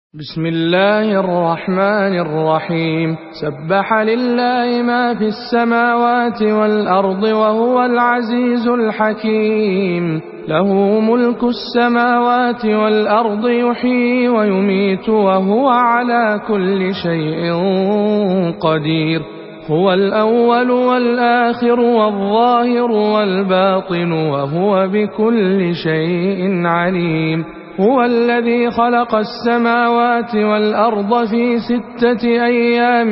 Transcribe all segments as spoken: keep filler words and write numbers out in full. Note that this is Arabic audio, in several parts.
بسم الله الرحمن الرحيم. سبح لله ما في السماوات والأرض وهو العزيز الحكيم. له ملك السماوات والأرض يحيي ويميت وهو على كل شيء قدير. هو الأول والآخر والظاهر والباطن وهو بكل شيء عليم. هو الذي خلق السماوات والأرض في ستة أيام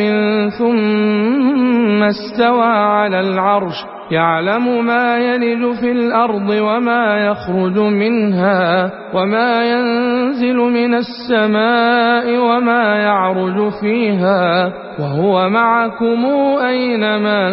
ثم استوى على العرش يعلم ما يلج في الأرض وما يخرج منها وما ينزل من السماء وما يعرج فيها وهو معكم أينما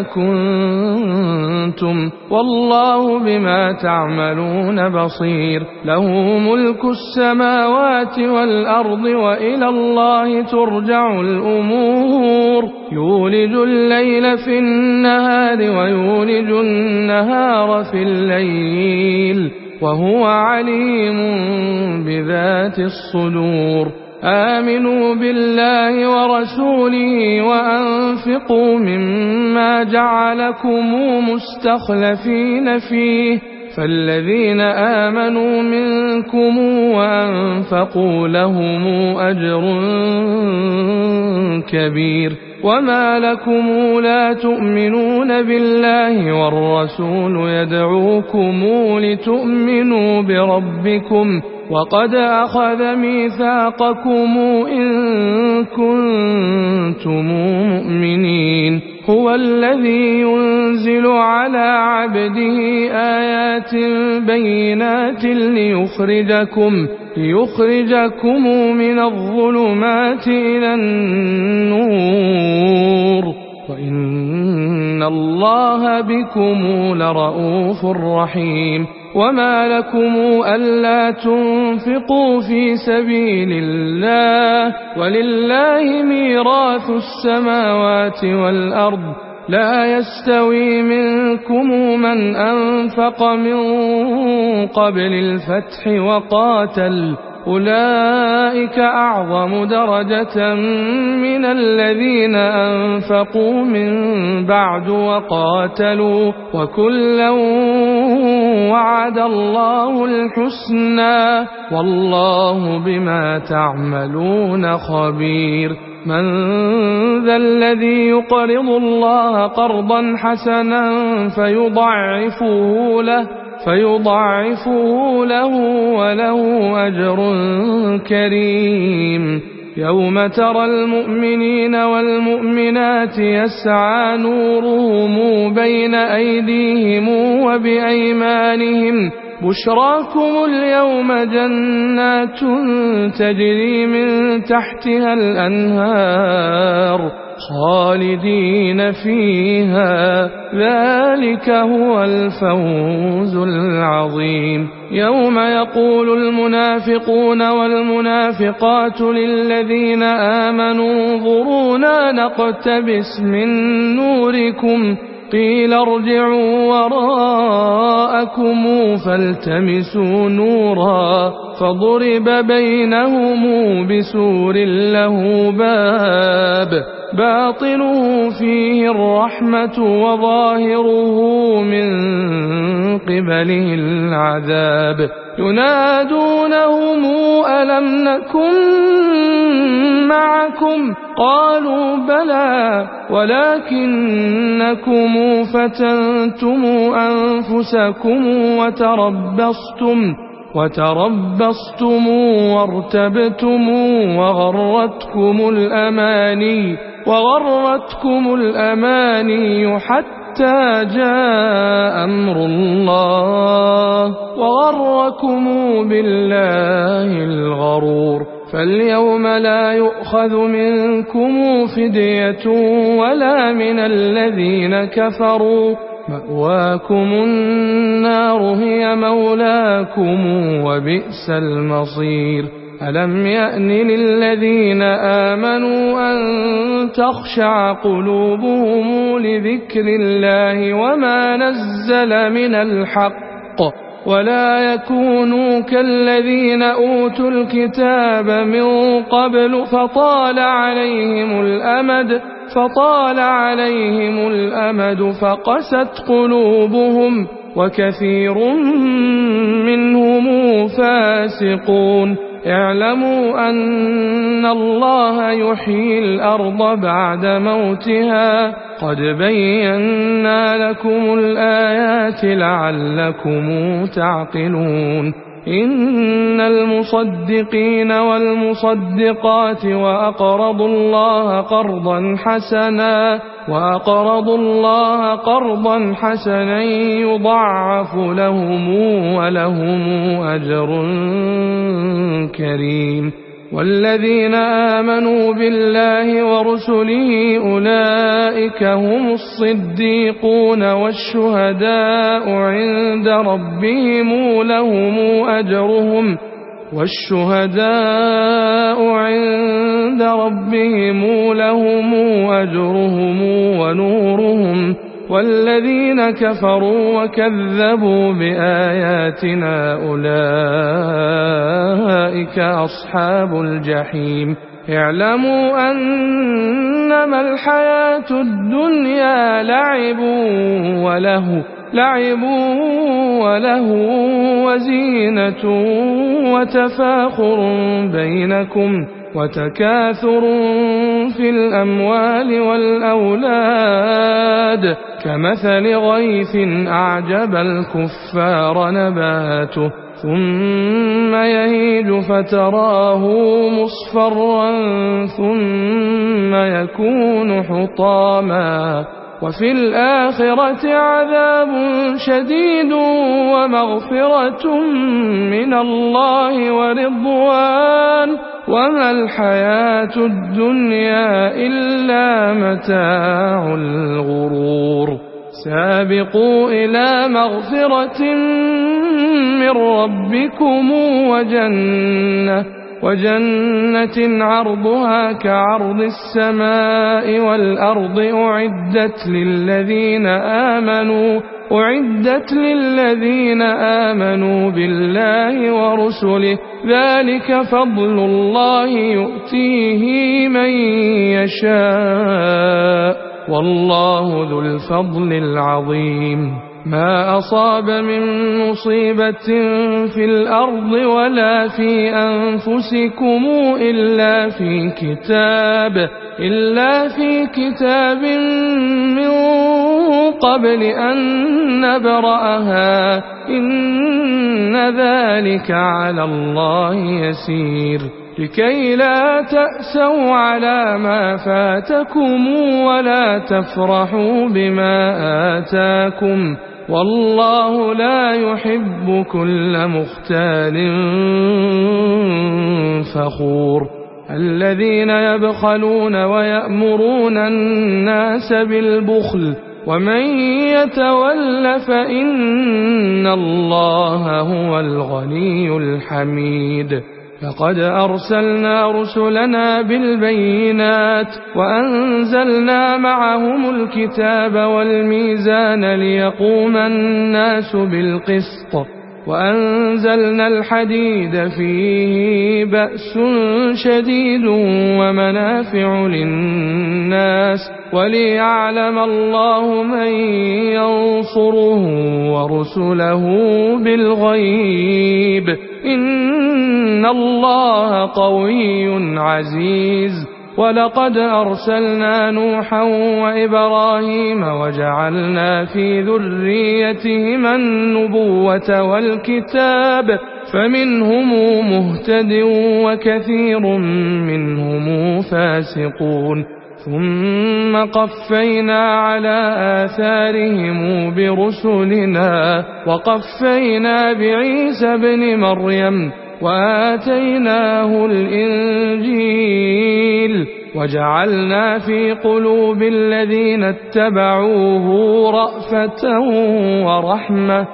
كنتم والله بما تعملون بصير. له ملك السماوات والأرض وإلى الله ترجع الأمور. يولج الليل في النهار ويولج النهار في الليل وهو عليم بذات الصدور. آمنوا بالله ورسوله وأنفقوا مما جعلكم مستخلفين فيه فالذين آمنوا منكم وأنفقوا لهم أجر كبير. وما لكم لا تؤمنون بالله والرسول يدعوكم لتؤمنوا بربكم وقد أخذ ميثاقكم إن كنتم مؤمنين. هو الذي ينزل على عبده آيات بينات ليخرجكم ليخرجكم من الظلمات إلى النور وإن الله بكم لرءوف رحيم. وما لكم ألا تنفقوا في سبيل الله ولله ميراث السماوات والأرض لا يستوي منكم من أنفق من قبل الفتح وقاتل أولئك أعظم درجة من الذين أنفقوا من بعد وقاتلوا وكلا وعد الله الحسنى والله بما تعملون خبير. من ذا الذي يقرض الله قرضا حسنا فيضاعفه له فيضاعفه له وله أجر كريم. يوم ترى المؤمنين والمؤمنات يسعى نورهم بين أيديهم وبأيمانهم بشراكم اليوم جنات تجري من تحتها الأنهار خالدين فيها ذلك هو الفوز العظيم. يوم يقول المنافقون والمنافقات للذين آمنوا انظرونا نقتبس من نوركم قيل ارجعوا وراءكم فالتمسوا نورا فضرب بينهم بسور له باب باطنه فيه الرحمة وظاهره من قبله العذاب. ينادونهم ألم نكن معكم قالوا بلى ولكنكم فتنتم أنفسكم وتربصتم وتربصتم وارتبتم وغرتكم الأماني وغرتكم الأماني حتى جاء أمر الله وغركم بالله الغرور. فاليوم لا يؤخذ منكم فدية ولا من الذين كفروا مأواكم النار هي مولاكم وبئس المصير. ألم يأن للذين آمنوا أن تخشع قلوبهم لذكر الله وما نزل من الحق ولا يكونوا كالذين أوتوا الكتاب من قبل فطال عليهم الأمد فطال عليهم الأمد فقست قلوبهم وكثير منهم فاسقون. اعلموا أن الله يحيي الأرض بعد موتها قد بينا لكم الآيات لعلكم تعقلون. إن المصدقين والمصدقات وأقرضوا الله قرضا حسنا وأقرضوا الله قرضا حسنا يضاعف لهم ولهم أجر كريم. والذين آمنوا بالله ورسله أولئك هم الصديقون والشهداء عند ربهم لهم أجرهم والشهداء عند ربهم لهم أجرهم ونورهم. والذين كفروا وكذبوا بآياتنا أولئك أصحاب الجحيم. اعلموا أنما الحياة الدنيا لعب وله لعب وله وزينة وتفاخر بينكم وتكاثر في الأموال والأولاد كمثل غيث أعجب الكفار نباته ثم يهيج فتراه مصفرا ثم يكون حطاما وفي الآخرة عذاب شديد ومغفرة من الله ورضوان وما الحياة الدنيا إلا متاع الغرور. سابقوا إلى مغفرة من ربكم وجنة وجنة عرضها كعرض السماء والأرض أعدت للذين آمنوا أعدت للذين آمنوا بالله ورسله ذلك فضل الله يؤتيه من يشاء والله ذو الفضل العظيم. ما أصاب من مصيبة في الأرض ولا في أنفسكم إلا في كتاب إلا في كتاب من قبل أن نبرأها إن ذلك على الله يسير. لكي لا تأسوا على ما فاتكم ولا تفرحوا بما آتاكم والله لا يحب كل مختال فخور. الذين يبخلون ويأمرون الناس بالبخل ومن يتول فإن الله هو الغني الحميد. لقد أرسلنا رسلنا بالبينات وأنزلنا معهم الكتاب والميزان ليقوم الناس بالقسط وأنزلنا الحديد فيه بأس شديد ومنافع للناس وليعلم الله من ينصره ورسله بالغيب إن الله قوي عزيز. ولقد أرسلنا نوحا وإبراهيم وجعلنا في ذريتهما النبوة والكتاب فمنهم مهتد وكثير منهم فاسقون. ثم قفينا على آثارهم برسلنا وقفينا بعيسى ابن مريم وآتيناه الإنجيل وجعلنا في قلوب الذين اتبعوه رأفة ورحمة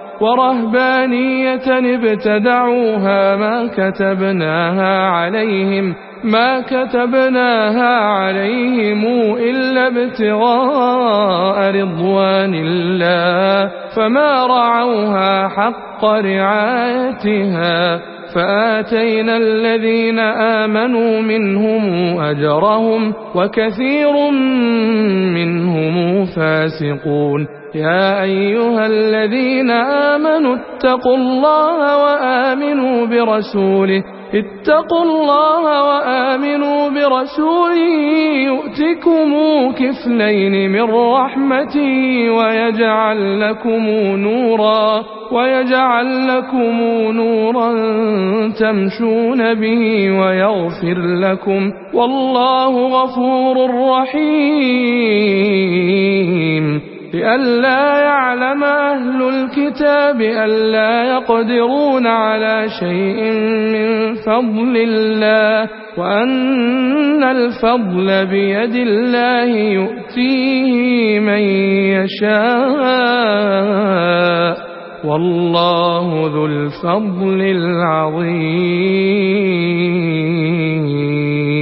ورهبانية ابتدعوها ما كتبناها عليهم ما كتبناها عليهم إلا ابتغاء رضوان الله فما رعوها حق رعايتها فآتينا الذين آمنوا منهم أجرهم وكثير منهم فاسقون. يا أيها الذين آمنوا اتقوا الله وآمنوا برسوله اتقوا الله وآمنوا برسوله يؤتكم كفلين من رحمته ويجعل لكم نورا ويجعل لكم نورا تمشون به ويغفر لكم والله غفور رحيم. لئلا يعلم أهل الكتاب ألا يقدرون على شيء من فضل الله وأن الفضل بيد الله يؤتيه من يشاء والله ذو الفضل العظيم.